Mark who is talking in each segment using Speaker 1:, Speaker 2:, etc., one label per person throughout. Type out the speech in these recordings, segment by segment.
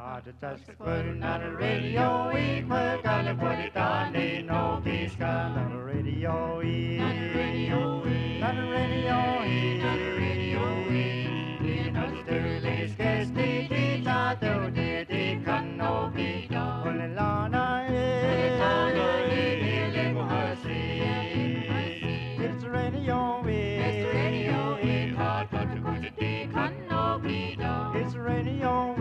Speaker 1: Just putting on the radio, we gotta put it on, ain't no peace on the radio, on the radio, on the radio, on the radio, in Australia's guest, they thought they can no be done. Only Lana, it's radio, it's radio, hard to put it, they can no be done. It's radio,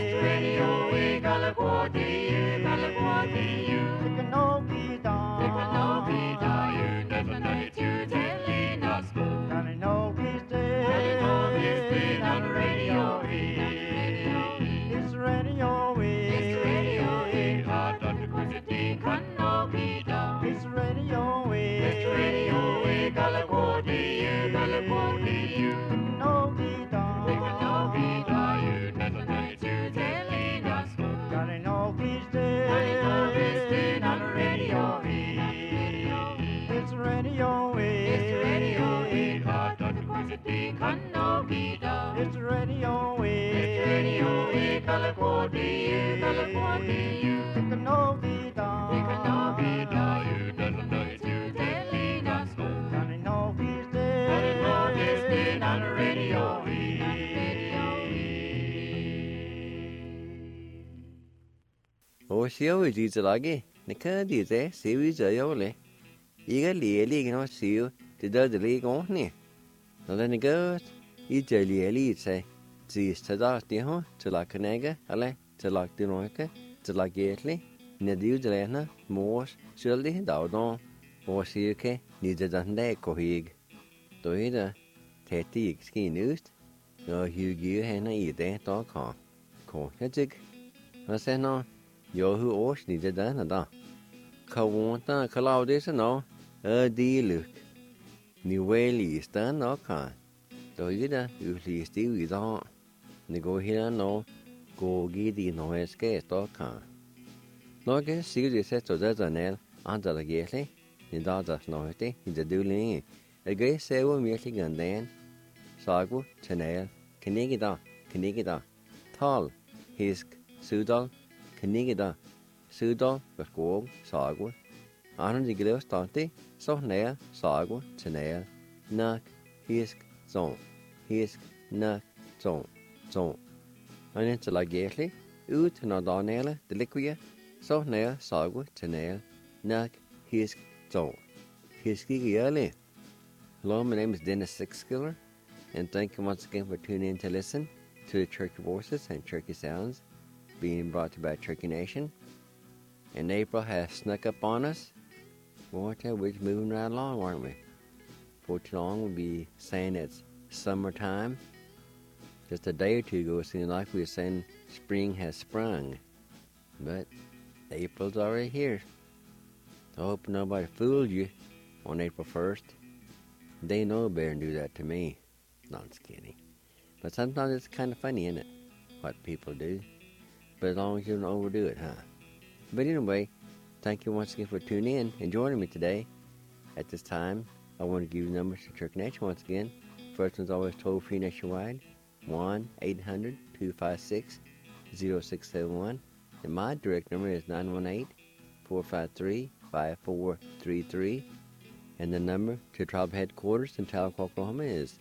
Speaker 1: It's radio, California, California. It can no be done. It can no be done. You doesn't know it's you telling us. Johnny no he's dead. Johnny no he's dead on the radio.
Speaker 2: Siêu gì giờ lagi, nãy đi thế, siêu giờ yêu lệ, ý cái lì nó siêu, thì đó thì có nè, nó là nãy ý giờ lì thế, chỉ sẽ đó thì hả, chỉ là cái này cái, ale, chỉ là cái nói cái, chỉ là cái lì, nè điều giờ nó, mua, sửa lì đào đó, mua siêu cái, đi giờ đang đây có hiền, tôi đó, thế thì cái nước, rồi hiểu hiểu hay nó ý thế đó có cái gì, nó sẽ nó yo hu osh ni de da na da ka wonta ka lao de sa no di luk ni we li sta no ka to yida u li sti wi da ni go hira no go gi di no es ke to ka no ke si de se to da nel an da ge le ni da no te ni de du li e ge se wo mi li gan den sa gu chanel kinigi da tal hisk sudal Knigida, Sudal, Bergog, Sagwa, Aran de Gilles Tante, Sohnea, Sagwa, Chanel, Nak, Hisk, Nak, Zon. And it's like Gately, Ut, Nadanela, the Liquia, Sohnea, Sagwa, Chanel, Nak, Hisk, Zon. Hiski Yale. Hello, my name is Dennis Sixskiller, and thank you once again for tuning in to listen to the Turkey Voices and Turkey Sounds, being brought to you by Turkey Nation. And April has snuck up on us. Boy, I tell you, we're just moving right along, aren't we? For too long, we'll be saying it's summertime. Just a day or two ago, it seemed like we were saying spring has sprung. But April's already here. So I hope nobody fooled you on April 1st. They know better than do that to me. No, I'm just kidding. But sometimes it's kind of funny, isn't it? What people do. But as long as you don't overdo it, huh? But anyway, thank you once again for tuning in and joining me today. At this time, I want to give you numbers to Turkey Nation once again. First one's always toll-free nationwide, 1-800-256-0671. And my direct number is 918-453-5433. And the number to Tribe Headquarters in Tahlequah, Oklahoma is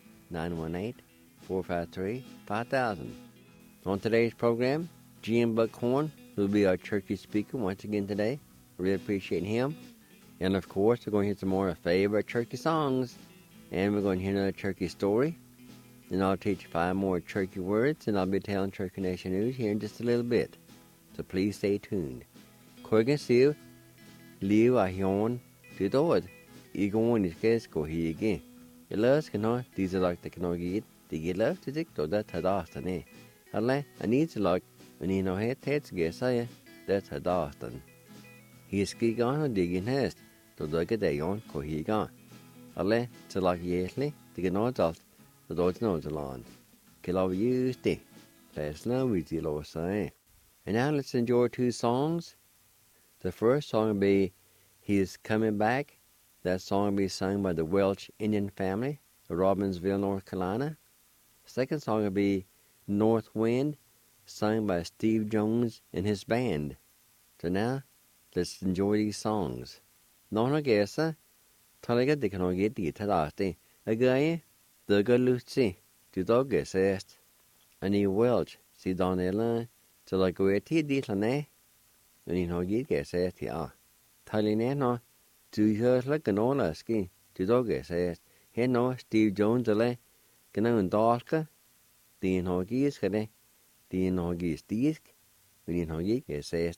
Speaker 2: 918-453-5000. On today's program, Jim Buckhorn will be our turkey speaker once again today. Really appreciate him. And of course, we're going to hear some more favorite turkey songs. And we're going to hear another turkey story. And I'll teach you 5 more turkey words. And I'll be telling Turkey Nation news here in just a little bit. So please stay tuned. Korgan siu, liu a hion, to dood. Igon is kes go he again. Your loves can not, these are like the cannot get. They get love to take to that hadastane. Alle, I need to like. Men I nog het ska säga det här dagen. Hiskigan och diggen häst, då döger det jon ko higan. Alle till lag jätli, det kan nåt allt, då dåt nåt land. Kill just det. Let's know we deal say. And now let's enjoy 2 songs. The first song will be He's Coming Back. That song will be sung by the Welch Indian family of Robbinsville, North Carolina. Second song will be North Wind. sung by Steve Jones and his band. So now, let's enjoy these songs. Nona Gesa, Talaga de Canogeti Tadasti, a guy, the Galuci, to dog est, and he Welch, si Donella, to la Gueti di Lane, and he no get est, ya. Talineno, to hear like Ganola ski, to dog est, he no Steve Jones, the Gano and Dalka, the Hoggies, the Hoggies disc, when you know ye est.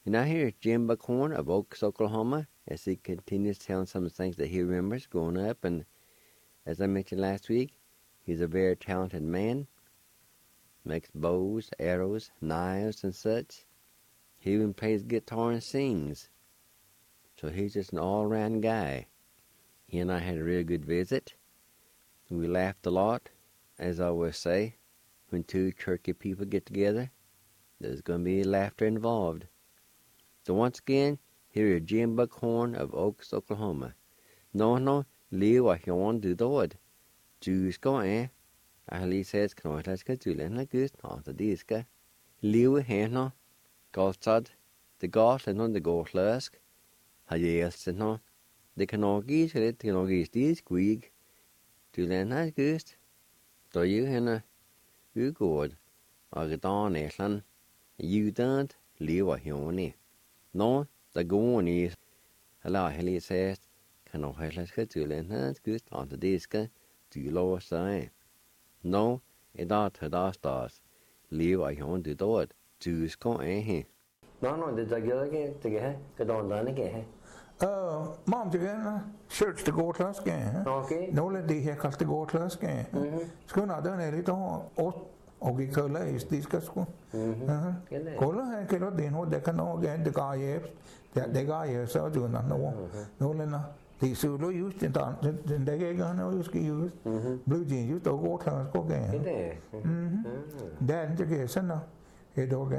Speaker 2: And now here's Jim Buckhorn of Oaks, Oklahoma, as he continues telling some of the things that he remembers growing up. And as I mentioned last week, he's a very talented man. Makes bows, arrows, knives, and such. He even plays guitar and sings. So he's just an all-around guy. He and I had a real good visit. We laughed a lot, as I always say. When two churchy people get together, there's going to be laughter involved. So once again, here is Jim Buckhorn of Oaks, Oklahoma. No, Leo I want to do it. Jews go eh? Ali says, can I let's get to learn like this? No, the disca. Leo Hano, Gostad, the Goth and on the Goth Lusk. Hayels and no. The Canogis, the Canogis, these Quig. To learn like this. Do you Hannah? You good. Or the Dawn Eslan. You don't, Leo Hioni. No, the goon is. Hello, Haley says, can I let's get to learn like this? On the disca. Do you lower say? No, it ought to stars. Leo I want to do it. Jews go eh? No, did I get again to get? Get on done again.
Speaker 3: Mom again, church to go to us again.
Speaker 2: Okay.
Speaker 3: No, let the hair cut to go to us again. Schoon I done a little or Cola is discussed. Cola and cannot then what they can all get the guy that the guy so do not know. No, Lena. The Sulu used in the Gagano used blue jeans used to go to us again. Dad, the Gason, a dog,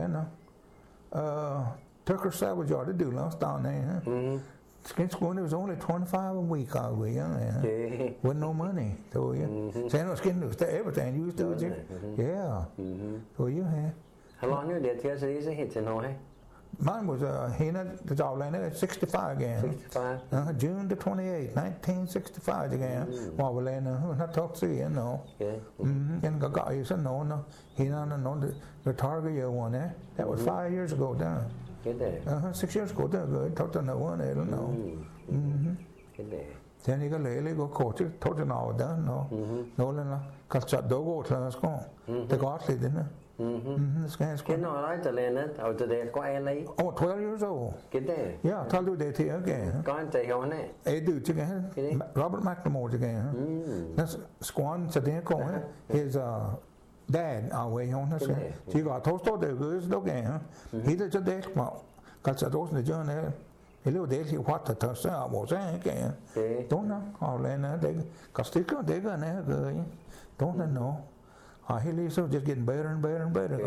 Speaker 3: Tucker Savage ought to do last down there. Skin school was only 25 a week out we with no money. So yeah. San Skin was everything you used to do. Yeah. So you had.
Speaker 2: How long you did you say hit in Ohio?
Speaker 3: Mine was the job line at 65 again.
Speaker 2: 65?
Speaker 3: June the 28th, 1965 again. While we're laying not talk to you, no. And got you said no. He no the target year one there. That was 5 years ago down.
Speaker 2: Get there.
Speaker 3: 6 years ago down good. Talked to no one, I don't know.
Speaker 2: Get there.
Speaker 3: Then you go lay go coach it, talked to no done, no. No, cause shut dog class go. The godly didn't.
Speaker 2: Cái nó nói từ lên á, ở từ đây có em lấy.
Speaker 3: Oh, 12 years old.
Speaker 2: Cái đấy.
Speaker 3: Yeah, tell you that here again.
Speaker 2: Có anh chạy không này?
Speaker 3: Hey, dude, again. Robert McLemore again. That's Squan today call his dad away on us. He got toast to the girls again. He did the day well. Got the toast the journey. He little day he what the toast was again. Don't know. All in they got sticker they gonna don't know. He leaves just getting better and better and better.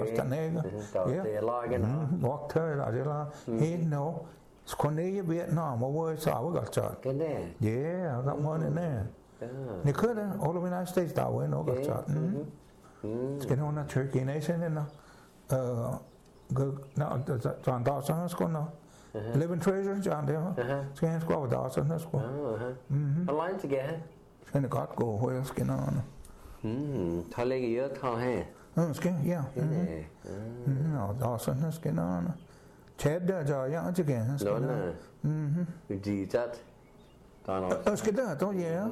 Speaker 3: Walk her, he know. It's Cornelia, Vietnam, over so we got shot. Yeah, I got one in there. They could have, all of the United States that way, no got shot. It's getting on the Turkey nation and now, John Dawson, let's go now. Living treasure, John there. It's go with Dawson, let's go.
Speaker 2: How long to get?
Speaker 3: And the got go, where skin on.
Speaker 2: Thôi lấy cái thôi ha.
Speaker 3: Skin, yeah. No, Dawson, skin on. Chad there, yeah, again.
Speaker 2: Đó là. Cái gì chắc.
Speaker 3: Còn skin there, don't yeah.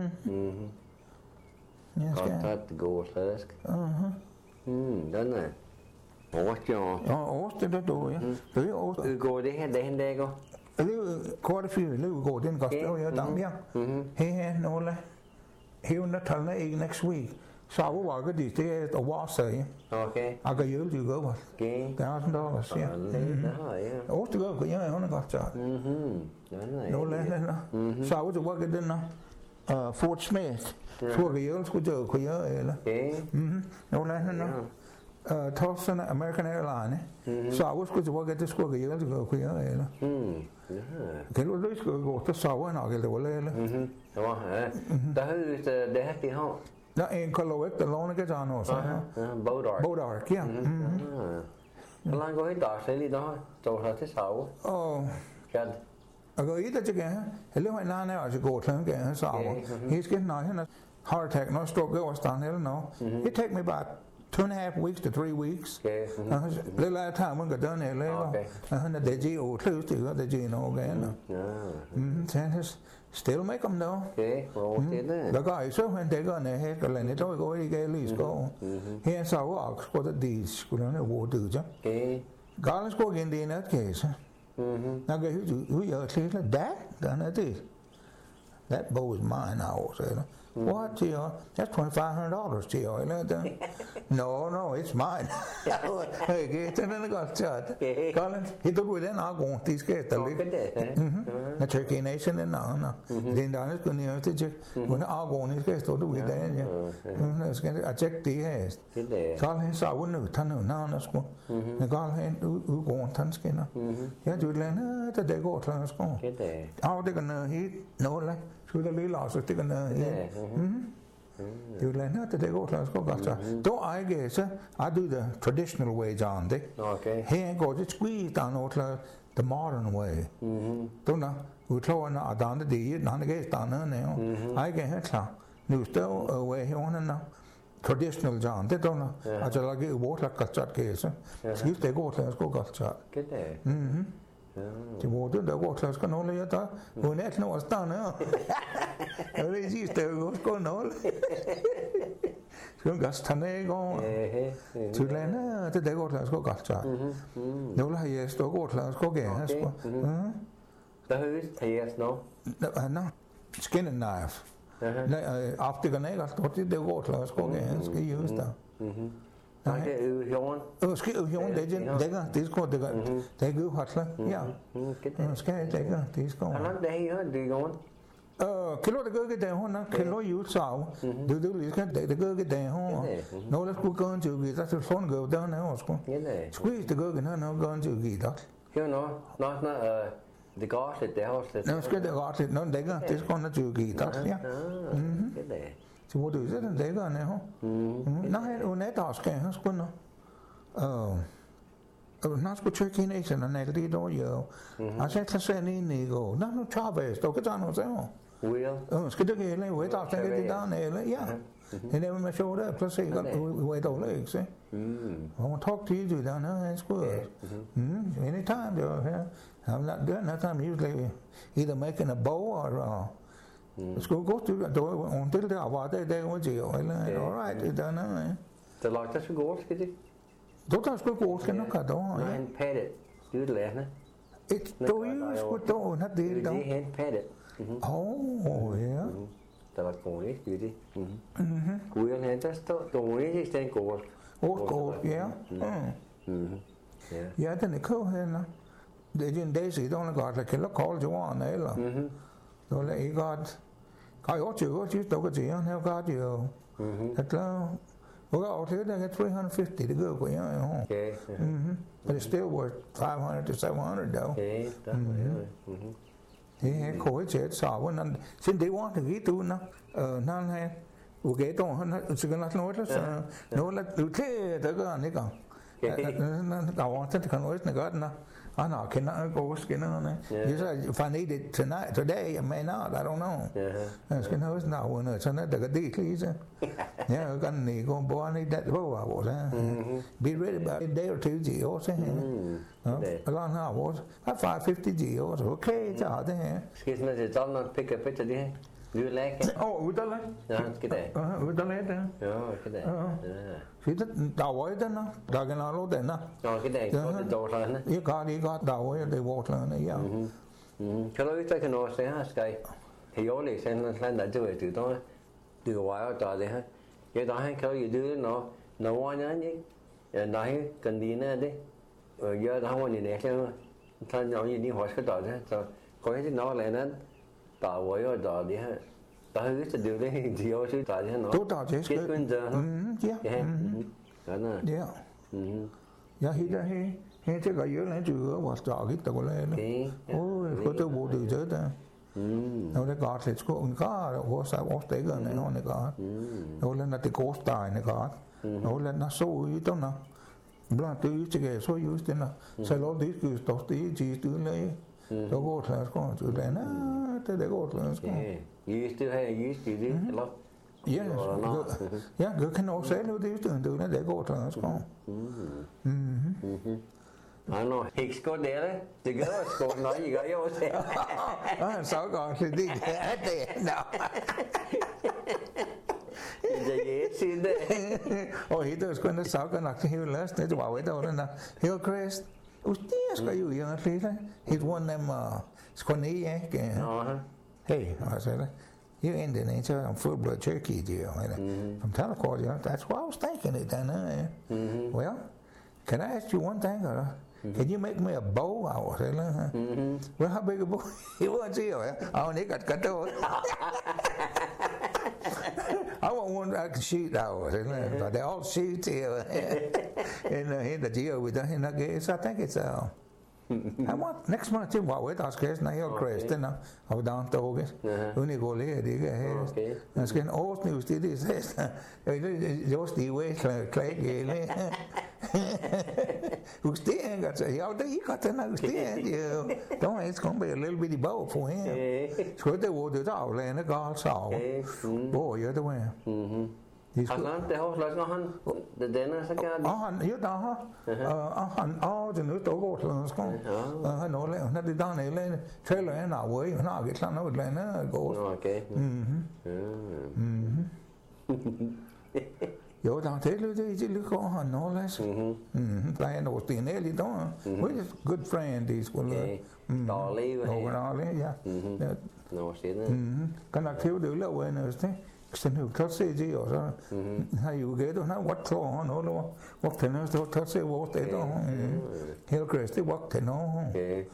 Speaker 2: Yes, got that go first. Đó là. Ủa cho.
Speaker 3: Ủa đó đồ yeah. Tới ủa.
Speaker 2: Go đi hen đây cô.
Speaker 3: Quite a few, little go didn't got still down yeah. He no la. He will not tell me next week. So I will work at this day at a Wassay.
Speaker 2: Okay.
Speaker 3: I got you to go with.
Speaker 2: Okay.
Speaker 3: $1,000, yeah. Oh, to go, yeah, I only got that. No less than so I was working in Fort Smith. For years, could do, could you? Okay. No less than Tulsa American Airlines. So I was going to work at the school years ago, could you? Cái lúc đấy go to so and I get the
Speaker 2: Đúng hả? Đó là để hát tiếng hông?
Speaker 3: Đó em có lối từ lối cái gì nó sao? Bodark, yeah.
Speaker 2: Lan có hết đỏ sẽ đi đó, chỗ là thứ sáu. Good.
Speaker 3: Rồi ít chứ cái, lúc mà nay này ở chỗ thằng cái sao? He's getting a heart attack, no stroke, it was down here, no. It take me about 2.5 weeks to 3 weeks. Okay. Little time when got done there later. The G or two to the G no again. Still make them though.
Speaker 2: Okay.
Speaker 3: The guy so when they go in the head, and they don't go, he get at least go. He and so for the D's, could only war do.
Speaker 2: Okay.
Speaker 3: Garland's go again in that case. Now go who you say that done it. That bow is mine, I will say. What, that's $2,500 to you. No, it's mine. Hey, get in the got shot. Collins, he took with an argon, these guys, the live. The Turkey Nation and now. Then down is going to check when the argon is guys to do with that. I checked the ass. Collins, I wouldn't turn now in school. The Garland who go on Tunskin. Yeah, you learn that they go to school. How they gonna hit? No, like. The little house is taken you learn how to take out let's go. Though I guess I do the traditional way, John.
Speaker 2: Okay.
Speaker 3: He ain't go just squeeze down out the modern way. Don't know. We throw in down the day, none of the down there now. I get it. You still away here on now. Traditional John. They don't know. I just like it water cut shot case. Excuse they go let's go cut shot.
Speaker 2: Get there.
Speaker 3: Thì bố tôi đã có cái nó lấy ta bố nét nó tao nữa ở đây gì từ có nó chúng gas thằng này có chú lên á tôi để có gas chả nếu là gì tôi có cái hết
Speaker 2: the who is
Speaker 3: no skin and knife after cái này tôi để có cái hết cái gì đó
Speaker 2: cái Uhion.
Speaker 3: Cái Uhion det kan tisko det går hatla. Ja. Ska det kan tisko.
Speaker 2: Han det är det går.
Speaker 3: Kilo det går det hon kilo ju sao. Du liksom det går det hon. Nå det skulle gå ju vi så sån går där när också. Squeeze det går när går ju vi då.
Speaker 2: Jo no det går det har det.
Speaker 3: Nå ska det gå det nå det kan tisko när ju vi då. Ja.
Speaker 2: Cái det.
Speaker 3: Thì bố tôi rất là dễ gần này không? Nó hay ở nét đỏ cái hết quân nó. Nó có chơi cái này sẽ là này đi đó giờ. À sẽ thay này go. Nó cho về tôi cái nó sẽ không?
Speaker 2: Will.
Speaker 3: Cái đó cái này với tao sẽ cái đó này là yeah. Thì nếu mà show đó plus cái với tao lấy sẽ. Không talk to you down there it's good. Anytime though. I'm not doing that time usually either making a bow or school go to the door until they are they want you all right it done
Speaker 2: the like that's gold cái gì
Speaker 3: don't school go cái nó cả đó
Speaker 2: hand painted do the left
Speaker 3: it's do you school do not the
Speaker 2: do hand painted
Speaker 3: oh yeah
Speaker 2: the like gold gì đi cuối hand that's the way is gold
Speaker 3: gold yeah yeah then the cool hand they didn't daisy don't got like nó call you on đấy là rồi lại got cái ở chỗ đâu có gì anh có nhiều thật là có ở thế là cái 350 the good way
Speaker 2: okay
Speaker 3: but it's still worth 500 to 700 though
Speaker 2: okay
Speaker 3: he khối chết sao vẫn anh xin they want to get to nó nó hay cái to nó sự cái nó là từ thế tới cái này còn nó cao thế cái nói nó nó I know, can I go skin on it? You said if I need it today, I may not. I don't know. Skin house now when it's on it, the please. Yeah, I got any go boy. I need that. Oh, I was. Be ready about a day or two. G or something. A long how was? At 550 G or okay. It's out there.
Speaker 2: Excuse me, it's all not pick a picture there. Do you like it?
Speaker 3: Oh, udah lah.
Speaker 2: Cái này.
Speaker 3: Udah lah dah.
Speaker 2: Cái này.
Speaker 3: Thì tất đầu ấy đó nó, đầu cái nào lúc đấy nó.
Speaker 2: Cái này có cái đầu rồi nó.
Speaker 3: Cái có đầu ấy để vô rồi nó vậy.
Speaker 2: Cái lối tới cái nó sẽ ha cái. Thì ở đây sẽ lên đại chơi từ đó, từ ngoài ở đó đấy ha. Cái đó hay cái gì đưa nó ngoài nhá nhỉ. Nó hay cần đi nữa đấy. Giờ nó ngoài này xem. Thằng nhỏ gì đi hỏi cái đó đấy. Rồi có cái nó lại nó tạo với ở đó đi ha. Đó là cái điều đấy thì ở chỗ đó nó.
Speaker 3: Tốt đó chứ.
Speaker 2: Cái quân giờ.
Speaker 3: Yeah.
Speaker 2: Đó nè.
Speaker 3: Yeah. Yeah, he chắc cái dưới này chưa có trò cái tàu lên. Ôi, có tôi bộ từ dưới ta. Nó đã có thì có sao có tới gần này nó có. Nó lên là cái cost tài này có. Nó lên nó số ý đó nó. Bla từ cái số yếu thế nào. Sai lỗi đi cứ tốt tí chỉ từ lấy. Đó có là có chỗ này nó thế để có là có.
Speaker 2: You still have used to do a lot.
Speaker 3: Yeah, good can all say no these từ nó để có là có.
Speaker 2: I know. Hicks có để đấy. The girls có nói gì cái yêu thế.
Speaker 3: Sao còn thì đi để nào.
Speaker 2: Vậy xin đấy.
Speaker 3: Oh, he does going to suck and like he less. That's why we don't know. Hillcrest. Usted skal jo egentlig det. He's one of them Squaniac. Hey, I said, you Indian, ain't you? I'm full-blood Cherokee deal. From Telecord, that's what I was thinking it then. Well, can I ask you one thing? Can you make me a bow? I was saying, well, how big a bow? He wants you. Oh, they got cut off. I want one I can shoot out. They all shoot here. In the deal with that. And I guess I think it's I want next month too. What with us, guys? Now you're Christian. Now I was down to August. Only go there. They get here. And skin all news. Did this? Just the way Clay. Usted got to say, you got to understand. Don't it's going to be a little bitty bow for him. So they will do that. And the girl saw. Boy, you're the way.
Speaker 2: Han det har slags han det denne så kan
Speaker 3: han jo da han det nu står godt så skal han nå lave han det der nede tæller han af han har ikke sådan noget lande godt.
Speaker 2: Okay.
Speaker 3: Jo da det går han nå læs. Der er noget det er lidt der. We're good friend this will. Dårlig ja.
Speaker 2: Nå siden.
Speaker 3: Kan nok til det lave en det. Sen jo klart se det og så har jo gæt og har what claw han og what den er så klart se hvor det er helt græst det what den er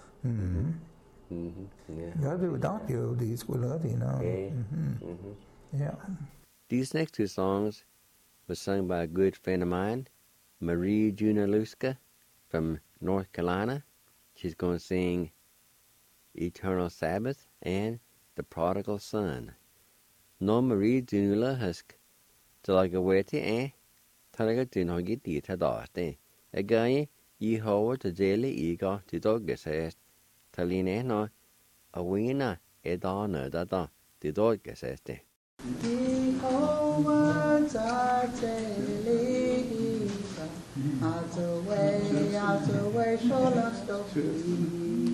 Speaker 3: ja det er jo jo det skulle have det nå yeah.
Speaker 2: These next two songs were sung by a good friend of mine, Marie Junaluska from North Carolina. She's going to sing Eternal Sabbath and The Prodigal Son. No Marie Junula husk talaga weti talaga dinhogi dita daste. Again, ye howard to daily ego to dogges est. Taline no a wina edana da the dogges este.
Speaker 4: Ye howard daily ego out away, shola stoffi.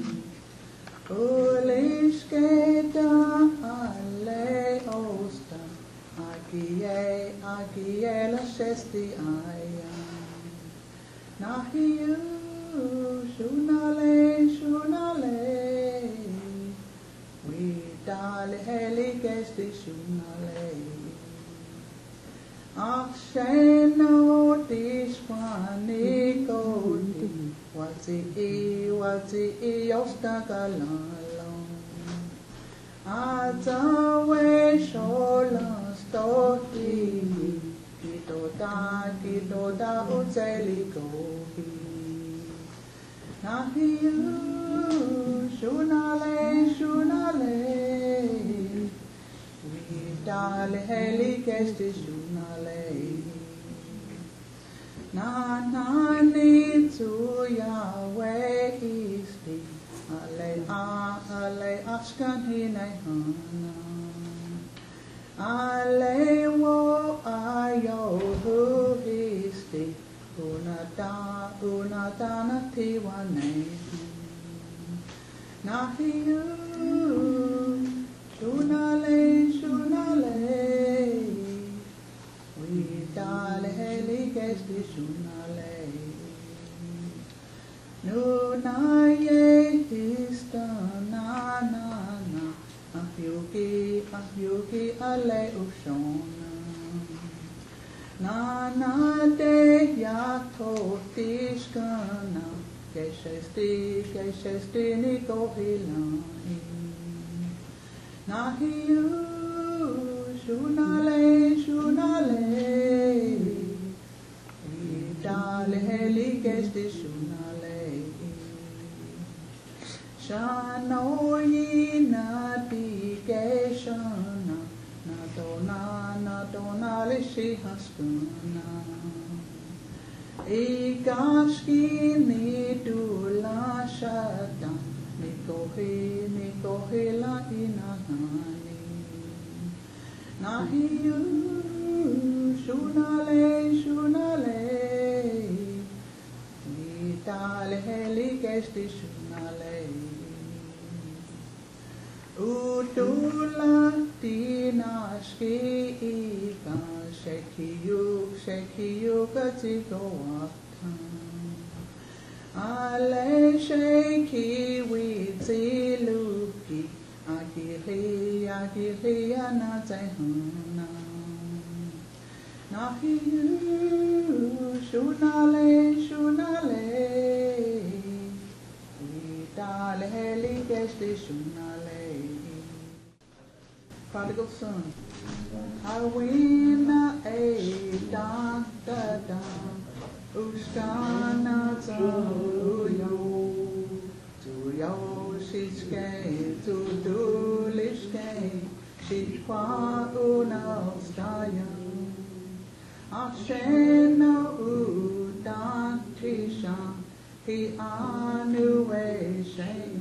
Speaker 4: Uliskeda alle osta, agie la sesti aia. Nahiu, shunale, we dale heligesti shunale. Aksheno diswani kodi. Wati ostagalalo Atawe shola stoki Kitoda uteli gohi Nahiu shunale Vidale heligesti shunale Nani to Yahweh isti Ale ashkan hinehana Ale wo ayo isti Unatana tiwane Nahiu shunale Vidale heligesti shunale Nunaye histana na Ahyuki ale ushona Nana de yato tishkana Keshesti nikohilani Nahiu shunale Vidale heligesti shunale Shanoyi navigationa Nadona lishi haskuna Igashki nidula shata Nikohila inahani Nahiu shunale Vidale heligesti shunale Udula dinashki ika Shekiyuk atiko watan Ale hilia na zai hana na hiu shunale itale heli gesti shunale prodigal son I win a da da da Uskana to yo shiske to do lishke shikwa una staya ashena udan trisha he anu we shay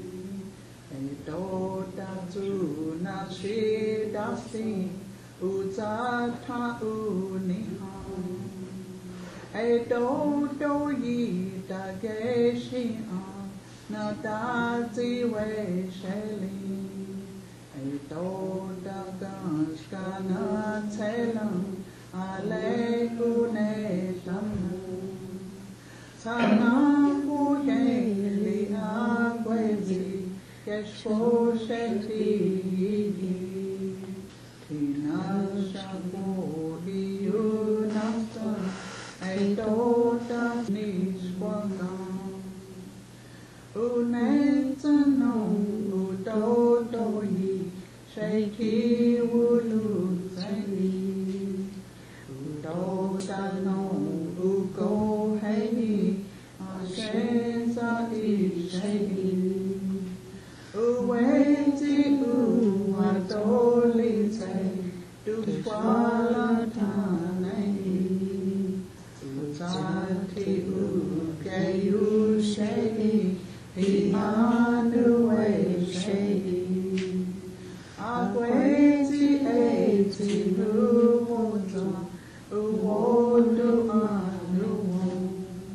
Speaker 4: do da tu na shi da si uzata uniha do yi da ge shi na da zi we sheli do da gans kana telam ale kune tam sana ku ye li a gwezi kesho sheti tina shabu yu nasta Dota niswagam Unetano Udodoyi Shaiki Wulu Zeni Udodano Ugo Hei Ashenza Ishei Uwezi Uwadoli Zai Duswala Tanei Santi ukeyu shei Emmanuel shei Agwezi eti luwota Uwodu anuwo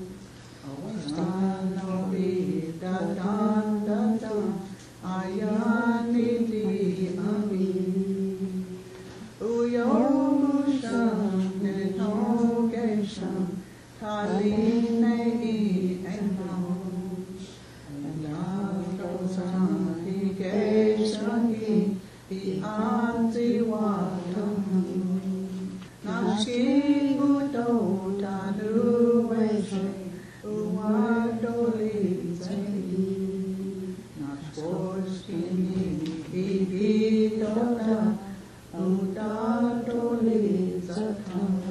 Speaker 4: Awastano ida dan dan dan Ayani di ami Uyo shane no geshan Kaline enamos, and Adosahi Geshahi, the Antiwatam, Nashi Udo Tanueshe, Uwadoli Zeli, Nashboshini, Igidoda, Udadoli Zatam.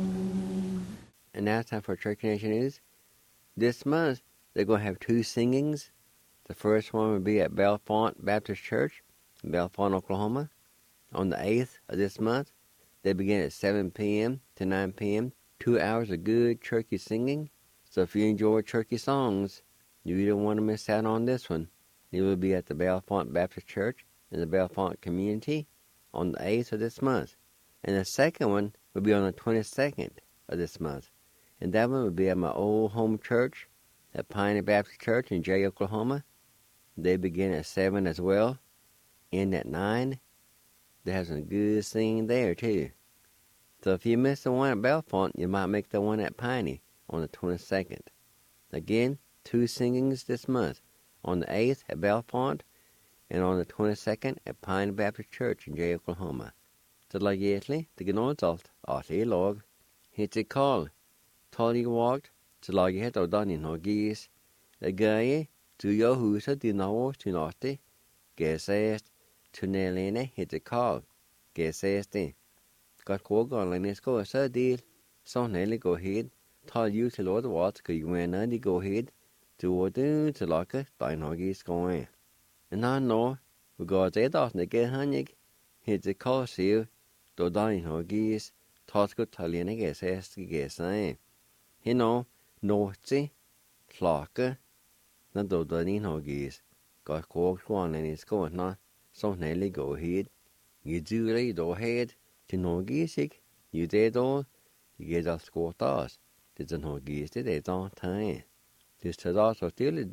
Speaker 2: And now it's time for Church Nation News. This month, they're going to have 2 singings. The first one will be at Bellefonte Baptist Church in Bellefonte, Oklahoma. On the 8th of this month, they begin at 7 p.m. to 9 p.m. 2 hours of good churchy singing. So if you enjoy churchy songs, you don't want to miss out on this one. It will be at the Bellefonte Baptist Church in the Bellefonte community on the 8th of this month. And the second one will be on the 22nd of this month. And that one will be at my old home church, at Pioneer Baptist Church in Jay, Oklahoma. They begin at 7 as well, end at 9. They have some good singing there, too. So if you miss the one at Bellefonte, you might make the one at Piney on the 22nd. Again, 2 singings this month, on the 8th at Bellefonte, and on the 22nd at Pioneer Baptist Church in Jay, Oklahoma. Så la gjetlig, det gnålt alt, at I lov. Hit it call. Tolly walked, så la jeg het og dannin og gis. Det gøye, du jo huset din år til natte. Gæsest, tunnelene hit it call. Gæsest det. Godt kågårlene skal så del. Så nælle gå hed. Tal ju til året vart skal jo ena de gå hed. Du og du til lakke, din og gis gående. En han nå, vi går til et aften ikke han ikke. Hit it call siv, då din og gis. Tasko talene gæsest gæsene. Hino, nåti, klake, når du din og gis. Godt kågårlene skal nå, så nælle gå hed. Gidule då hed. Til Norge ikke, jo det da, det giver alt skåret os. Det er Norge, det er da tegn. Det er da så stille,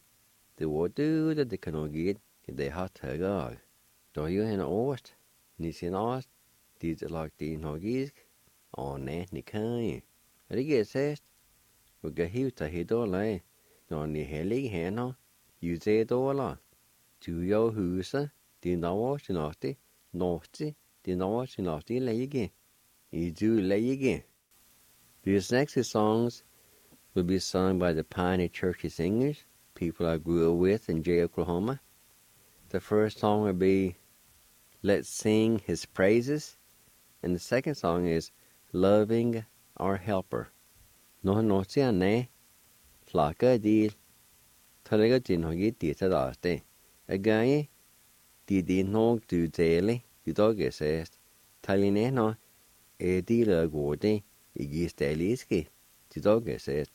Speaker 2: det var du, det kan Norge, det har taget af. Da er jo hende årst, ni sin årst, det er lagt i Norge, og næ, ni kan. Og det giver sæst, vi kan hive til helt dårlig, når ni hellige hænder, jo det dårlig. Du jo huset, din år til natte, Naughty, the naughty lady. You do lady. These next two songs will be sung by the Pioneer Church singers, people I grew up with in Jay, Oklahoma. The first song will be Let's Sing His Praises, and the second song is Loving Our Helper. No ne, Flaka deal, Talaga Jinhogi Tita. Again, di no du daily, du dog says, Taline no, a dealer gordy, igis dailyski, du dog says.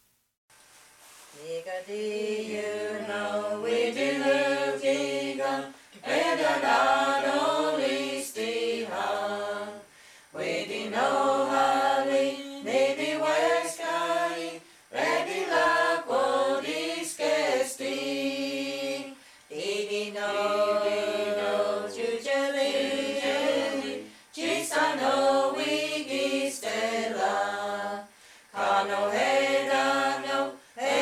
Speaker 4: You know we do love Giga, and not only stay high. We do know how we maybe west sky, ready like what is casting. Did know usually, just I know we get stella. Kano head I know.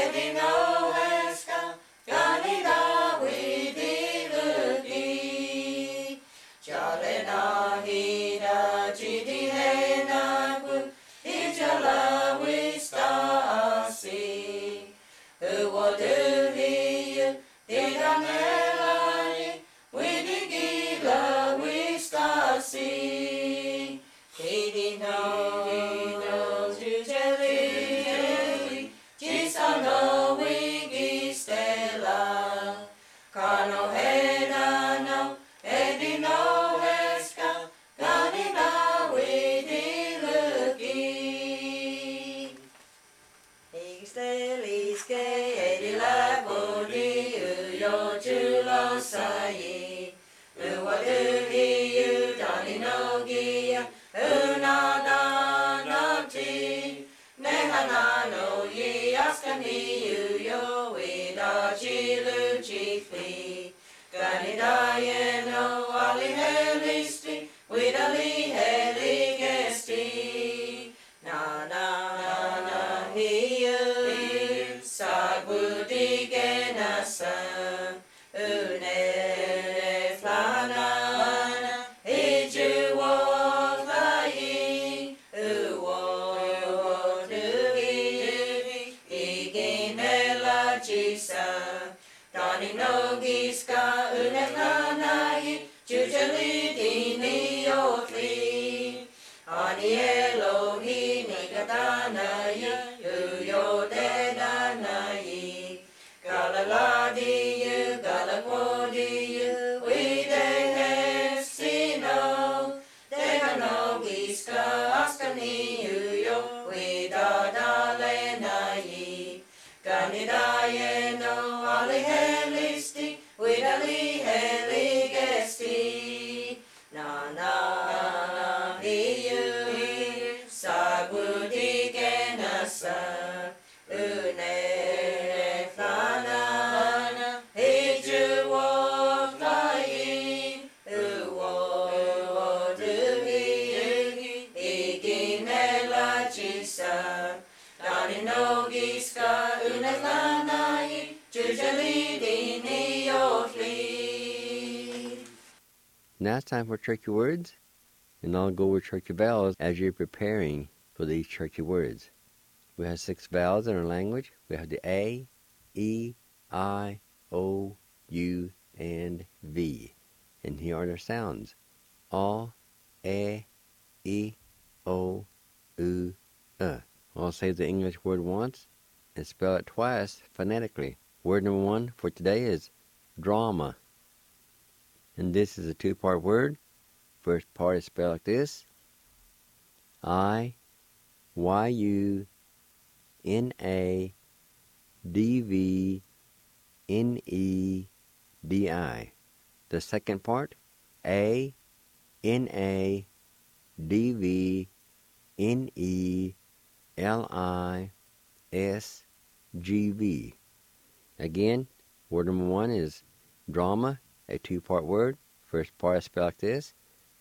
Speaker 2: Now it's time for churchy words, and I'll go over churchy vowels as you're preparing for these churchy words. We have 6 vowels in our language. We have the A, E, I, O, U, and V. And here are their sounds. A, E, O, U, I'll say the English word once and spell it twice phonetically. Word number 1 for today is drama. And this is a 2-part word. First part is spelled like this. I-Y-U-N-A-D-V-N-E-D-I. The second part, A-N-A-D-V-N-E-L-I-S-G-V. Again, word number 1 is drama, a 2-part word. First part is spelled like this.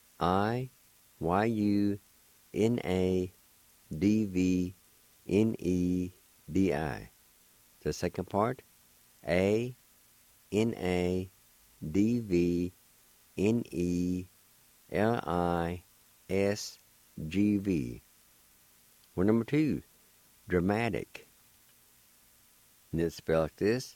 Speaker 2: I-Y-U-N-A-D-V-N-E-D-I. The second part, A-N-A-D-V-N-E-L-I-S-G-V. L-I-S-G-V. Word number 2, dramatic. And it's spelled like this,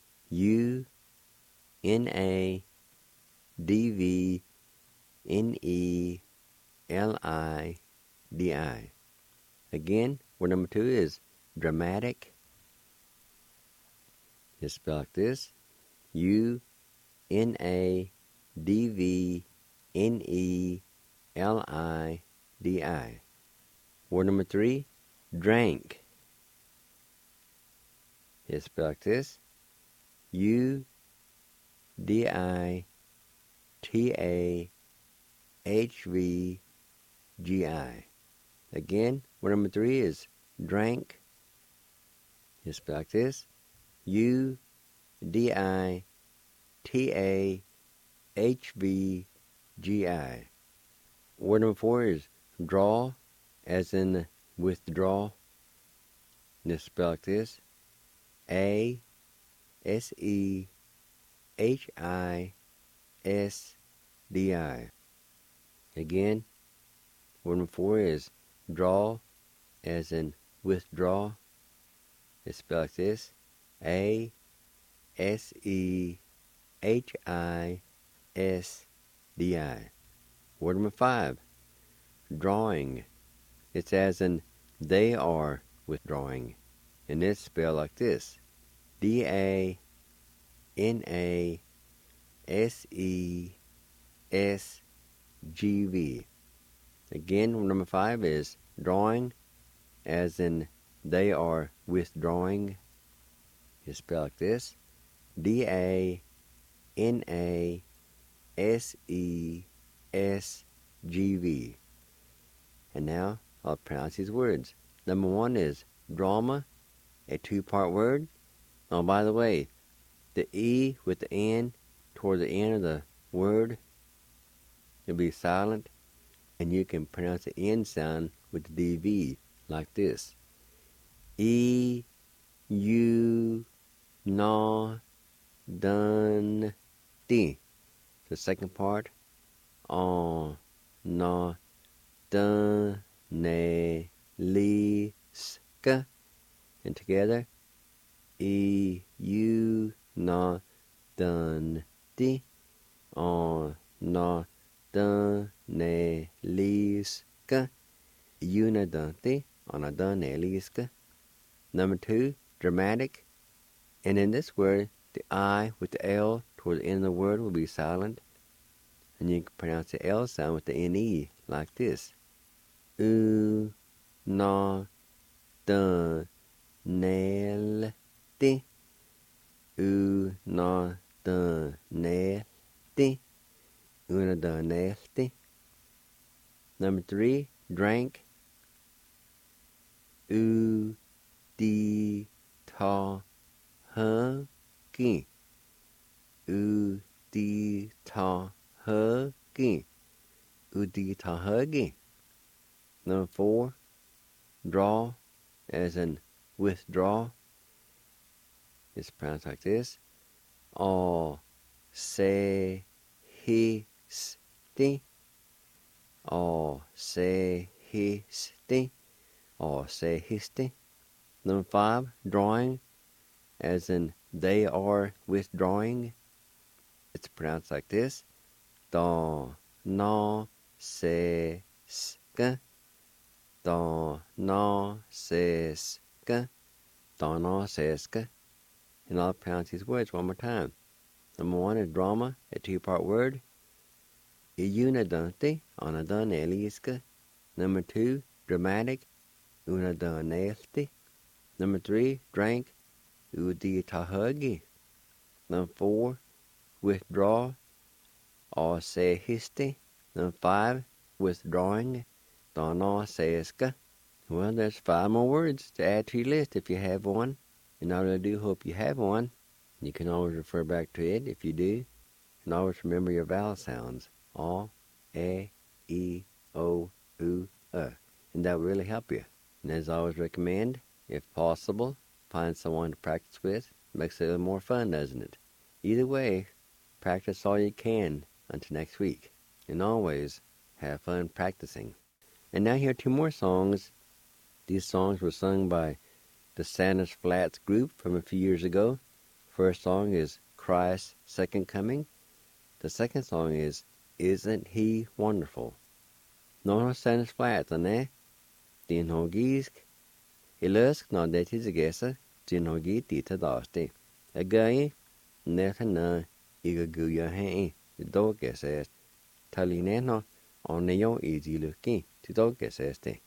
Speaker 2: U-N-A-D-V-N-E-L-I-D-I. Again, word number 2 is dramatic. It's spelled like this, U-N-A-D-V-N-E-L-I-D-I. Word number 3, drank. It's spelled like this, U-D-I-T-A-H-V-G-I. Again, word number 3 is drank. It's spelled like this, U-D-I-T-A-H-V-G-I. Word number 4 is draw, as in withdraw. And it's spelled like this, A-S-E-H-I-S-D-I. Again, word number 4 is draw, as in withdraw. It's spelled like this, A-S-E-H-I-S-D-I. Word number 5, drawing. It's as in they are withdrawing. And it's spelled like this, D-A-N-A-S-E-S-G-V. Again, number 5 is drawing, as in they are withdrawing. It's spelled like this, D-A-N-A-S-E-S-G-V. And now I'll pronounce these words. Number 1 is drama, a 2-part word. Oh, by the way, the E with the N toward the end of the word, it'll be silent, and you can pronounce the N sound with the DV like this. E, U, Na, Dun, Di. The second part, Na, Dun, Ne, Li, Ska. And together, E, U, Na, Dun, Di. Na, Dun, Ne, Li, Ska. Una, Dun, Di. Ona, Dun, Ne, Li, Ska. Number 2, dramatic. And in this word, the I with the L toward the end of the word will be silent. And you can pronounce the L sound with the N-E like this. U, na, dun, nel, di. U, na, dun, nel, di. Una, dun, nel, di. Number 3, drank. U, di, ta, ha, gi. U, di, ta, ha, gi. U, di, ta, ha, gi. Number 4, draw, as in withdraw. It's pronounced like this. O, se, hi, sti. O, se, hi, sti. O, se, histi. Number 5, drawing, as in they are withdrawing. It's pronounced like this. Da, na, se, ska. Da, na, se, ska. Da, na, se, ska. And I'll pronounce these words one more time. Number 1 is drama, a 2-part word. Una dante, ona dun eliska. Number 2, dramatic. Una dun elti. Number 3, drank. Udi tahagi. Number 4, withdraw. O se histi. Number 5, withdrawing. Dana seska. Well, there's 5 more words to add to your list if you have one. And I really do hope you have one. You can always refer back to it if you do. And always remember your vowel sounds. A, E, O, U, and that will really help you. And as I always recommend, if possible, find someone to practice with. It makes it a little more fun, doesn't it? Either way, practice all you can until next week. and always have fun practicing. And now here are 2 more songs. These songs were sung by the Sanders Flats group from a few years ago. First song is Christ's Second Coming. The second song is Isn't He Wonderful? Nó Sanders Flats nè, tin hogisk. Ilösk nó để thì gesa, tin hogi tita daste. Agai, nethana, iga guya hae, do gesest. Taline no, on neo easy looking, to do geseste.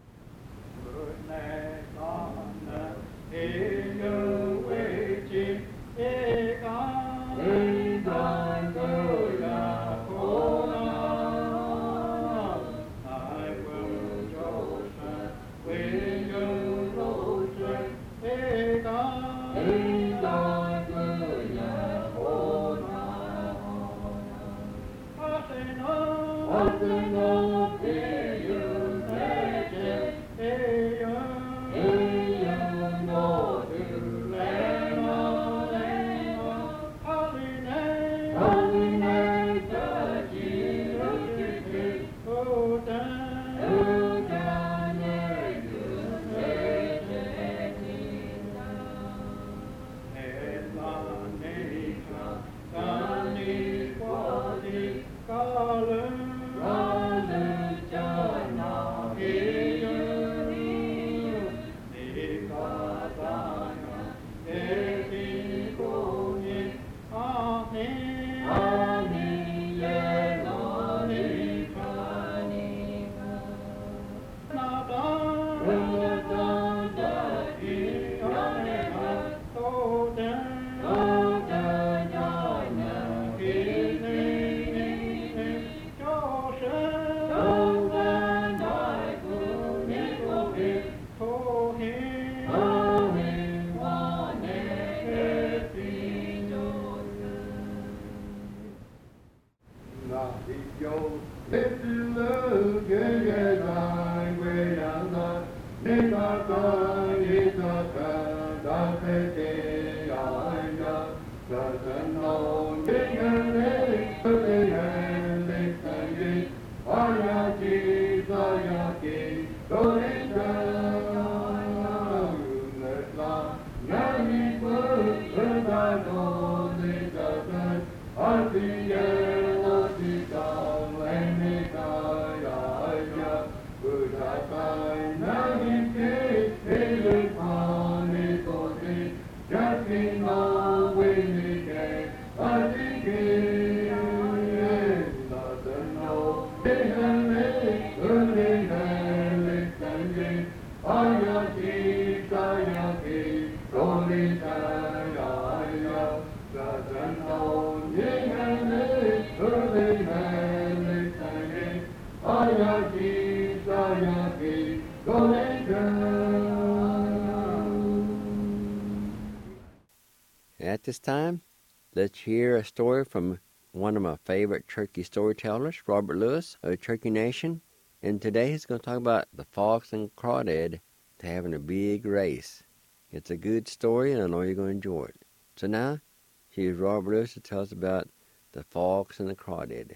Speaker 2: At this time, let's hear a story from one of my favorite Cherokee storytellers, Robert Lewis of Cherokee Nation. And today he's going to talk about the fox and crawdad having a big race. It's a good story, and I know you're going to enjoy it. So now, here's Robert Lewis to tell us about the fox and the crawdad.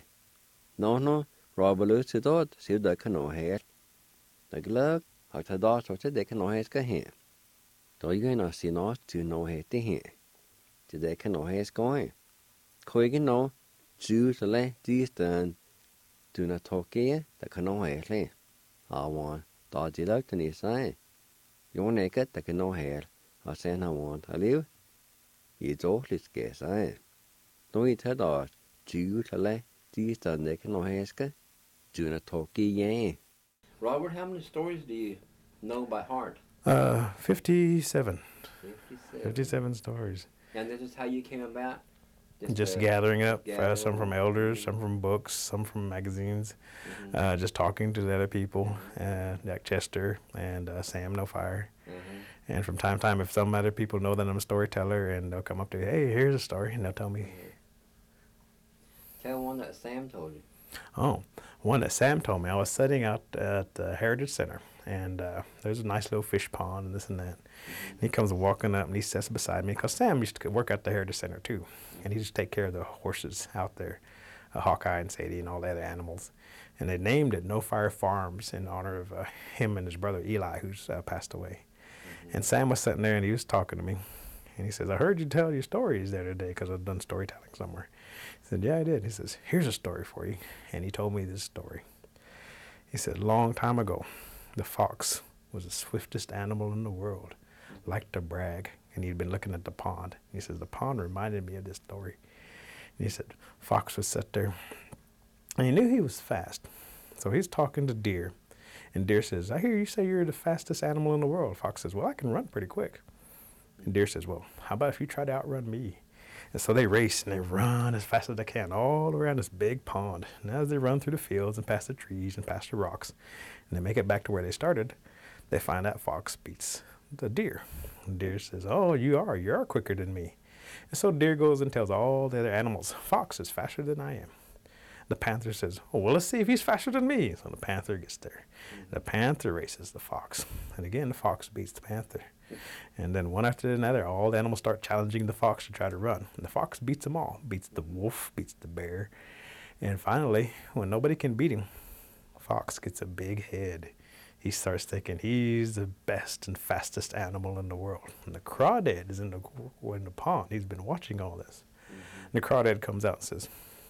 Speaker 2: No, Robert Lewis to thought, see what can know here. The glug, how to dot what they can know here. So you're going to see not to know here. Today kan nå hæs going. Køygen nå, tjus eller distan, du na tokie, der kan nå hæs le. Awan, da de lagt den I sig. Jo nækket, der kan nå hæs, og sen har want aliv. I dårligt skal sig. Nu I tager da, tjus eller distan, der kan nå hæs, du na tokie, ja. Robert, how many stories do you know by heart?
Speaker 5: 57. 57 stories.
Speaker 2: And this is how you came about?
Speaker 5: Just gathering up, some from elders, some from books, some from magazines, just talking to the other people, Jack Chester and Sam No Fire. And from time to time, if some other people know that I'm a storyteller, and they'll come up to me, hey, here's a story, and they'll tell me.
Speaker 2: Tell one that Sam told you.
Speaker 5: Oh, one that Sam told me. I was sitting out at the Heritage Center, and there's a nice little fish pond and this and that. And he comes walking up, and he sits beside me, because Sam used to work at the Heritage Center, too. And he used to take care of the horses out there. Hawkeye and Sadie and all the other animals. And they named it No Fire Farms in honor of him and his brother Eli, who's passed away. And Sam was sitting there and he was talking to me. And he says, I heard you tell your stories the other day because I've done storytelling somewhere. He said, yeah, I did. He says, here's a story for you. And he told me this story. He said, long time ago, the fox was the swiftest animal in the world, liked to brag. And he'd been looking at the pond. He says, the pond reminded me of this story. And he said, fox was set there. And he knew he was fast. So he's talking to deer. And deer says, I hear you say you're the fastest animal in the world. Fox says, well, I can run pretty quick. And deer says, well, how about if you try to outrun me? And so they race and they run as fast as they can all around this big pond. And as they run through the fields and past the trees and past the rocks, and they make it back to where they started, they find out fox beats the deer. And deer says, oh, you are quicker than me. And so deer goes and tells all the other animals, fox is faster than I am. The panther says, oh, well, let's see if he's faster than me. So the panther gets there. The panther races the fox. And again, the fox beats the panther. And then one after another, all the animals start challenging the fox to try to run. And the fox beats them all, beats the wolf, beats the bear. And finally, when nobody can beat him, fox gets a big head. He starts thinking he's the best and fastest animal in the world. And the crawdad is in the pond. He's been watching all this. And the crawdad comes out and says,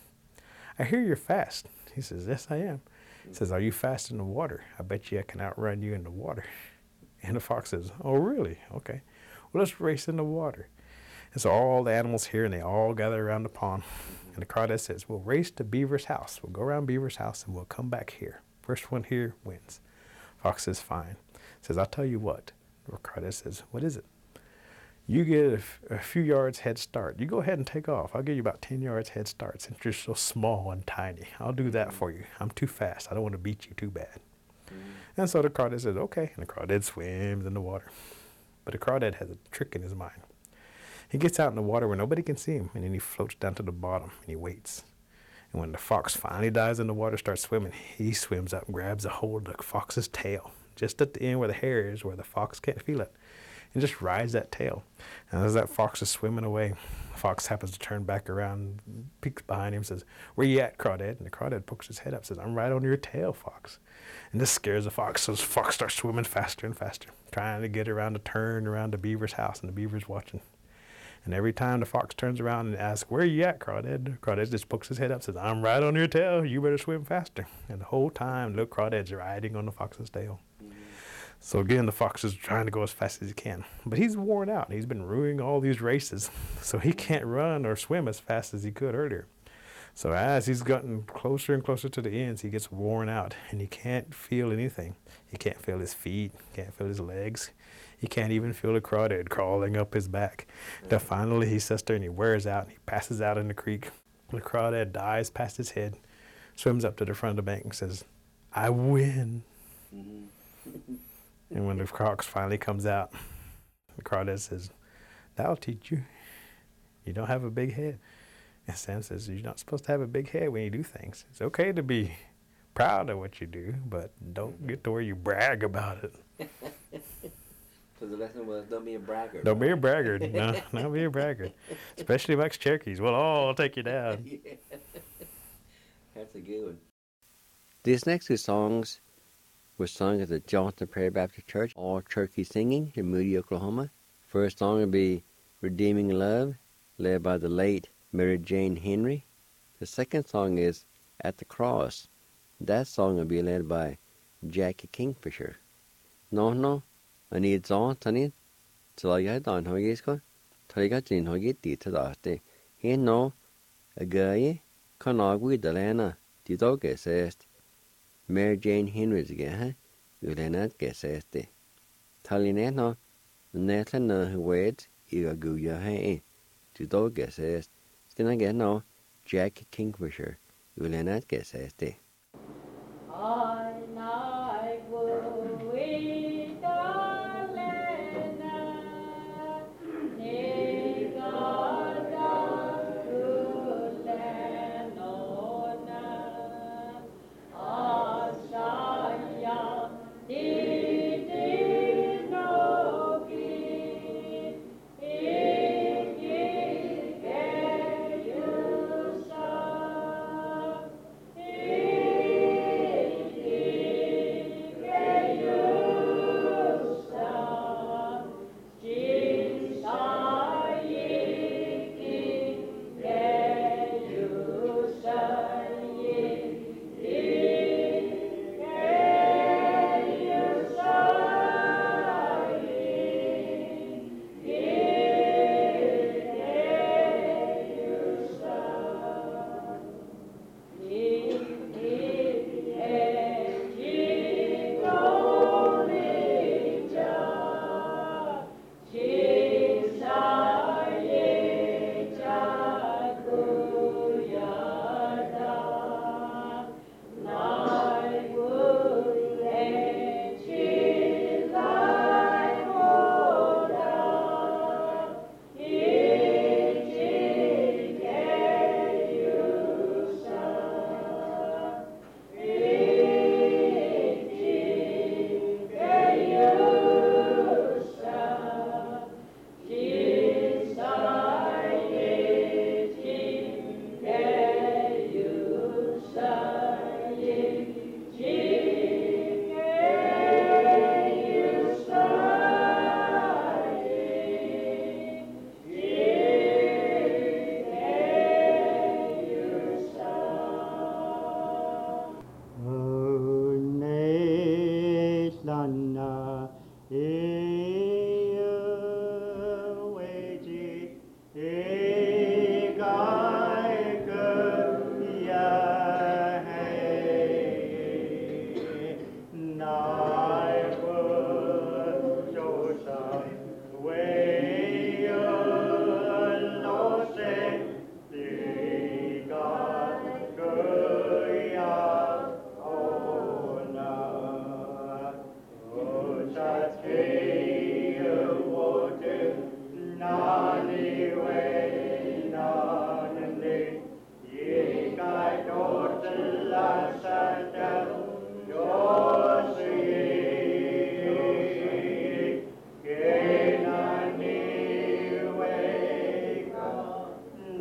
Speaker 5: I hear you're fast. He says, yes, I am. He says, are you fast in the water? I bet you I can outrun you in the water. And the fox says, oh, really? Okay. Well, let's race in the water. And so all the animals here, and they all gather around the pond. And the crawdad says, we'll race to Beaver's house. We'll go around Beaver's house, and we'll come back here. First one here wins. Fox says, fine. Says, I'll tell you what. The crawdad says, what is it? You get a few yards head start. You go ahead and take off. I'll give you about 10 yards head start since you're so small and tiny. I'll do that for you. I'm too fast. I don't want to beat you too bad. And so the crawdad says, okay. And the crawdad swims in the water. But the crawdad has a trick in his mind. He gets out in the water where nobody can see him, and then he floats down to the bottom, and he waits. And when the fox finally dives in the water, starts swimming, he swims up and grabs a hold of the fox's tail, just at the end where the hair is, where the fox can't feel it, and just rides that tail. And as that fox is swimming away, the fox happens to turn back around, peeks behind him, and says, where you at, crawdad? And the crawdad pokes his head up, says, I'm right on your tail, fox. And this scares the fox, so the fox starts swimming faster and faster, trying to get around to turn around the beaver's house, and the beaver's watching. And every time the fox turns around and asks, where are you at, crawdad? Crawdad just pokes his head up, says, I'm right on your tail, you better swim faster. And the whole time, little crawdad's riding on the fox's tail. So again, the fox is trying to go as fast as he can. But he's worn out. He's been ruining all these races, so he can't run or swim as fast as he could earlier. So as he's gotten closer and closer to the ends, he gets worn out, and he can't feel anything. He can't feel his feet, can't feel his legs. He can't even feel the crawdad crawling up his back. Then finally, he sits there and he wears out, and he passes out in the creek. The crawdad dives past his head, swims up to the front of the bank and says, I win. And when the fox finally comes out, the crawdad says, that'll teach you. You don't have a big head. And Sam says, you're not supposed to have a big head when you do things. It's okay to be proud of what you do, but don't get to where you brag about it.
Speaker 2: So the lesson was, don't be a braggart.
Speaker 5: Don't be a braggart. No, don't be a braggart. Especially amongst Cherokees. Well, I'll take you down.
Speaker 2: Yeah. That's a good one. These next two songs were sung at the Johnson Prairie Baptist Church, all Cherokee singing in Moody, Oklahoma. First song would be Redeeming Love, led by the late Mary Jane Henry. The second song is At the Cross. That song will be led by Jackie Kingfisher. No, I need song, Tony. So I got on how you go. Tony got in how you did to that. He no, a guy, Conagui de Lana, the dog says, Mary Jane Henry's again, you let not guess as the Talinano, Nathan who waits, you go your hay. The dog says, then again no, Jackie Kingfisher, you let not guess as the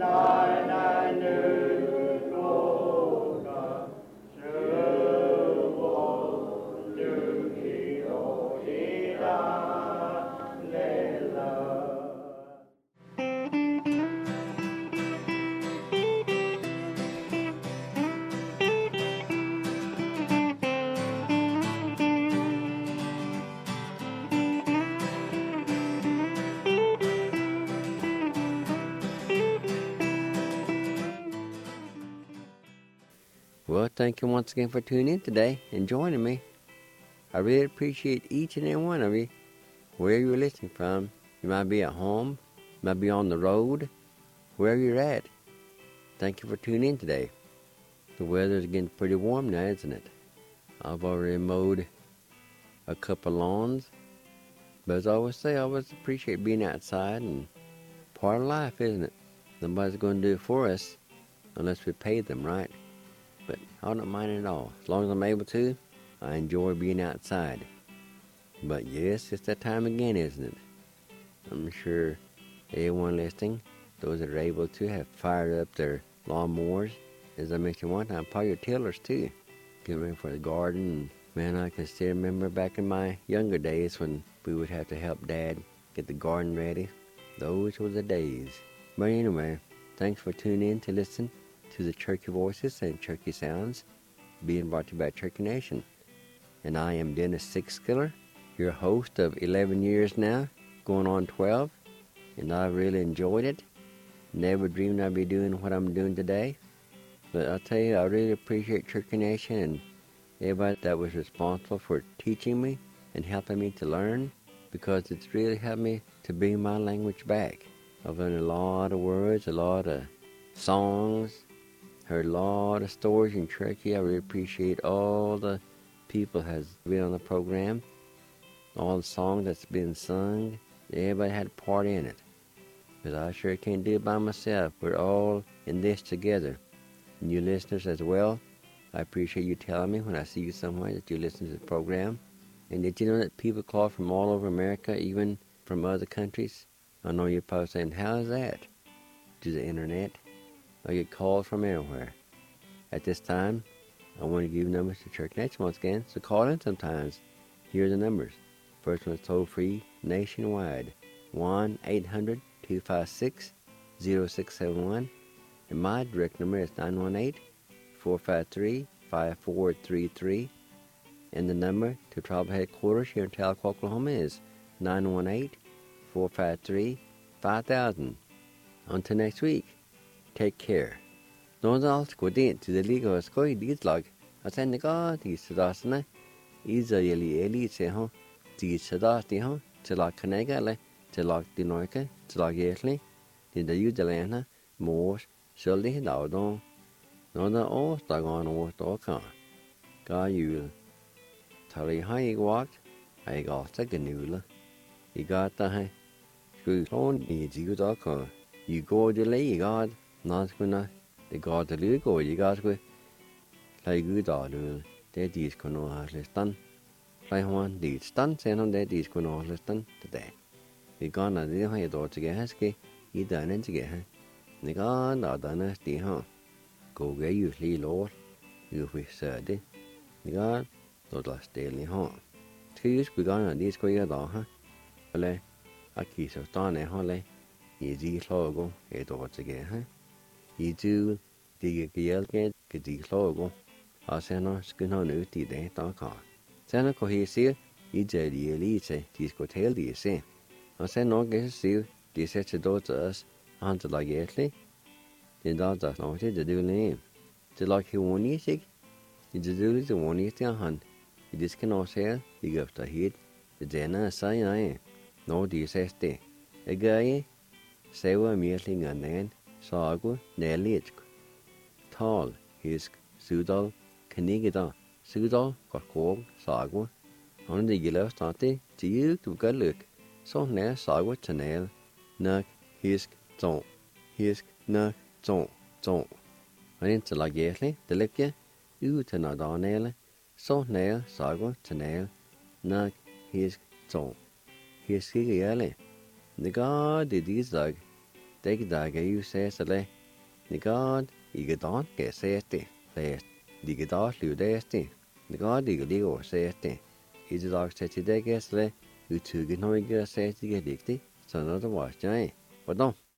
Speaker 2: Well, thank you once again for tuning in today and joining me. I really appreciate each and every one of you, wherever you're listening from. You might be at home, you might be on the road, wherever you're at. Thank you for tuning in today. The weather's getting pretty warm now, isn't it? I've already mowed a couple lawns. But as I always say, I always appreciate being outside, and part of life, isn't it? Nobody's going to do it for us unless we pay them, right? But I don't mind it at all. As long as I'm able to, I enjoy being outside. But yes, it's that time again, isn't it? I'm sure everyone listening, those that are able to, have fired up their lawnmowers. As I mentioned one time, power tillers too. Getting ready for the garden. Man, I can still remember back in my younger days when we would have to help Dad get the garden ready. Those were the days. But anyway, thanks for tuning in to listen to the Cherokee Voices and Cherokee Sounds, being brought to you by Cherokee Nation. And I am Dennis Sixskiller, your host of 11 years now, going on 12, and I really enjoyed it. Never dreamed I'd be doing what I'm doing today. But I'll tell you, I really appreciate Cherokee Nation and everybody that was responsible for teaching me and helping me to learn, because it's really helped me to bring my language back. I've learned a lot of words, a lot of songs, heard a lot of stories in Cherokee. I really appreciate all the people has been on the program, all the songs that's been sung. Everybody had a part in it. But I sure can't do it by myself. We're all in this together. And you listeners as well, I appreciate you telling me when I see you somewhere that you listen to the program. And did you know that people call from all over America, even from other countries? I know you're probably saying, how is that? To the internet. I get calls from everywhere. At this time, I want to give numbers to Cherokee Nation once again, so call in sometimes. Here are the numbers. First one is toll-free nationwide, 1-800-256-0671. And my direct number is 918-453-5433. And the number to tribal headquarters here in Tahlequah, Oklahoma is 918-453-5000. Until next week, take care. Don't ask what to the legal scoy these log. I send the god these sedasna. Easily elite say, huh? These sedasti, huh? To like Canagale, to like the Noica, to like Yesley. Did the Udalana, Moors, Shirley, Dowdon. No, the all dog on or dog. God, you tell you how you walked. I got a ganula. You got the screw on, needs you dog. You go to lay God, not gonna. The God the little go, you got to like good order. That is going to have less done. Like one did stand, saying on that is going to have less done today. We gone a little high door to get husky, you done it to get her. The God not done us, the huh? Go get you, Lord. You wish said it. The God, not last daily, huh? 2 years begun on this queer dog, huh? Well, I keep so done a holly. Easy logo, a door to get her. You do the yell get the logo. I send us good on new tea day, don't call. Send a cohesive, you did the elite, this go tell the same. I send no get see, this set the door to us, until like yesterday. The dog does not to do name. The like he won't eat it. You do the one eat your hand. You just cannot say, you go to head. The dinner say, I no, this says day. A guy, say, we're merely and then. Sagu Nelitsk. Tall, Hisk, Sudal, Kanigida, Sudal, Korkog, Sagu. On the yellow started, to you to go look. So now Sagu Chanel, Nuk, Hisk, Zon, Hisk, Nuk, Zon, Zon. I didn't like yesterday, the liquor, you to not on nail. So now Sagu Chanel, Nuk, Hisk, Zon. Hisk, Yelly. The God did these dog. det kan der ikke jo sige så længe. Det godt, I kan dog ikke sige det. De kan dog løbe det. Det godt, I kan lige over sige det. I det dag til det kan så længe. Vi tykker når I kan sige det kan ligge det. Så når det var ikke. Hvordan?